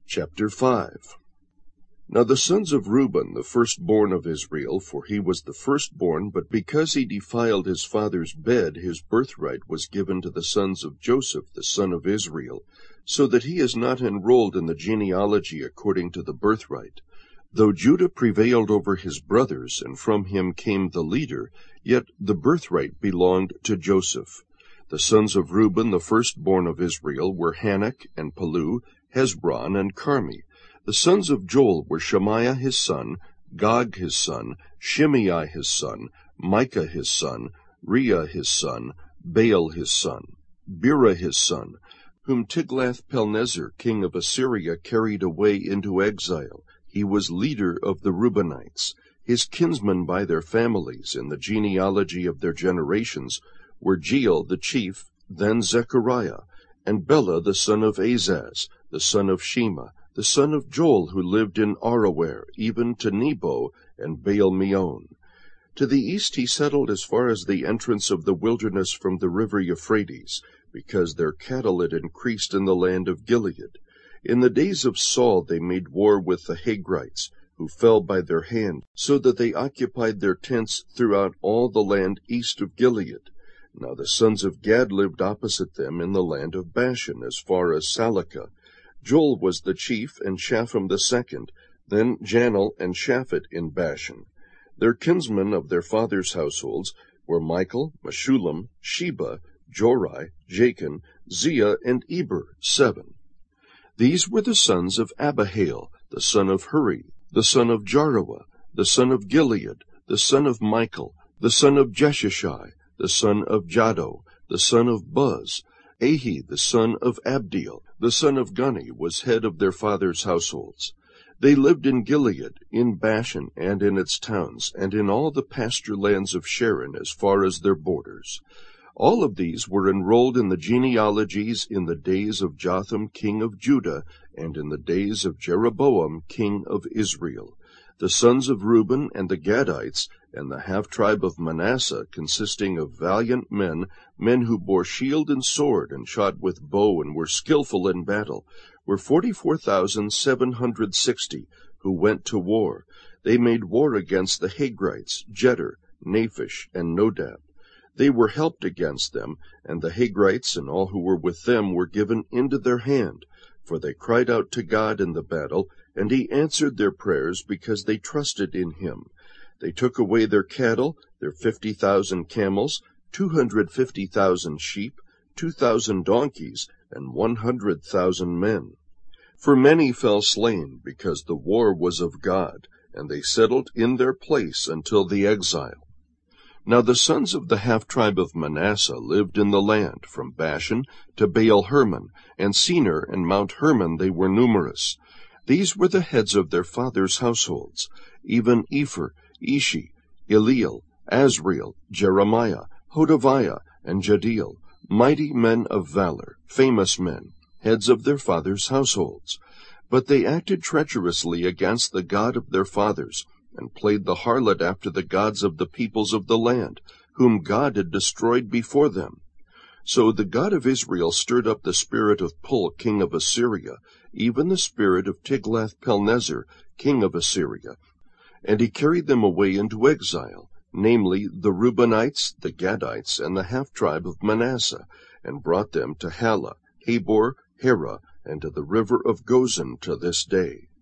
Chapter 5. Now the sons of Reuben, the firstborn of Israel, for he was the firstborn, but because he defiled his father's bed, his birthright was given to the sons of Joseph, the son of Israel, so that he is not enrolled in the genealogy according to the birthright. Though Judah prevailed over his brothers, and from him came the leader, yet the birthright belonged to Joseph. The sons of Reuben, the firstborn of Israel, were Hanok and Palu, Hezron and Carmi. The sons of Joel were Shemaiah his son, Gog his son, Shimei his son, Micah his son, Reah his son, Baal his son, Bera his son, whom Tiglath-Pilneser king of Assyria carried away into exile. He was leader of the Reubenites. His kinsmen by their families, in the genealogy of their generations, were Jeiel the chief, then Zechariah, and Bela the son of Azaz, the son of Shema, the son of Joel, who lived in Aroer, even to Nebo and Baal-meon. To the east he settled as far as the entrance of the wilderness from the river Euphrates, because their cattle had increased in the land of Gilead. In the days of Saul they made war with the Hagrites, who fell by their hand, so that they occupied their tents throughout all the land east of Gilead. Now the sons of Gad lived opposite them in the land of Bashan, as far as Salecah. Joel was the chief, and Shapham the second, then Janel and Shaphat in Bashan. Their kinsmen of their fathers' households were Michael, Meshullam, Sheba, Jorai, Jachin, Zia, and Eber, 7. These were the sons of Abihail, the son of Huri, the son of Jaruah, the son of Gilead, the son of Michael, the son of Jeshishai, the son of Jado, the son of Buz. Ahi, the son of Abdiel, the son of Guni, was head of their fathers' households. They lived in Gilead, in Bashan, and in its towns, and in all the pasture lands of Sharon, as far as their borders. All of these were enrolled in the genealogies in the days of Jotham king of Judah, and in the days of Jeroboam king of Israel. The sons of Reuben and the Gadites, and the half-tribe of Manasseh, consisting of valiant men, men who bore shield and sword, and shot with bow, and were skillful in battle, were 44,760, who went to war. They made war against the Hagrites, Jeter, Naphish, and Nodab. They were helped against them, and the Hagrites and all who were with them were given into their hand, for they cried out to God in the battle, and he answered their prayers because they trusted in him. They took away their cattle, their 50,000 camels, 250,000 sheep, 2,000 donkeys, and 100,000 men. For many fell slain, because the war was of God, and they settled in their place until the exile. Now the sons of the half-tribe of Manasseh lived in the land, from Bashan to Baal-Hermon, and Senir and Mount Hermon they were numerous. These were the heads of their fathers' households, even Epher, Ishi, Eliel, Azriel, Jeremiah, Hodaviah, and Jadiel, mighty men of valor, famous men, heads of their fathers' households. But they acted treacherously against the God of their fathers, and played the harlot after the gods of the peoples of the land, whom God had destroyed before them. So the God of Israel stirred up the spirit of Pul, king of Assyria, even the spirit of Tiglath-Pilneser, king of Assyria, and he carried them away into exile, namely the Reubenites, the Gadites, and the half-tribe of Manasseh, and brought them to Halah, Habor, Hara, and to the river of Gozan to this day.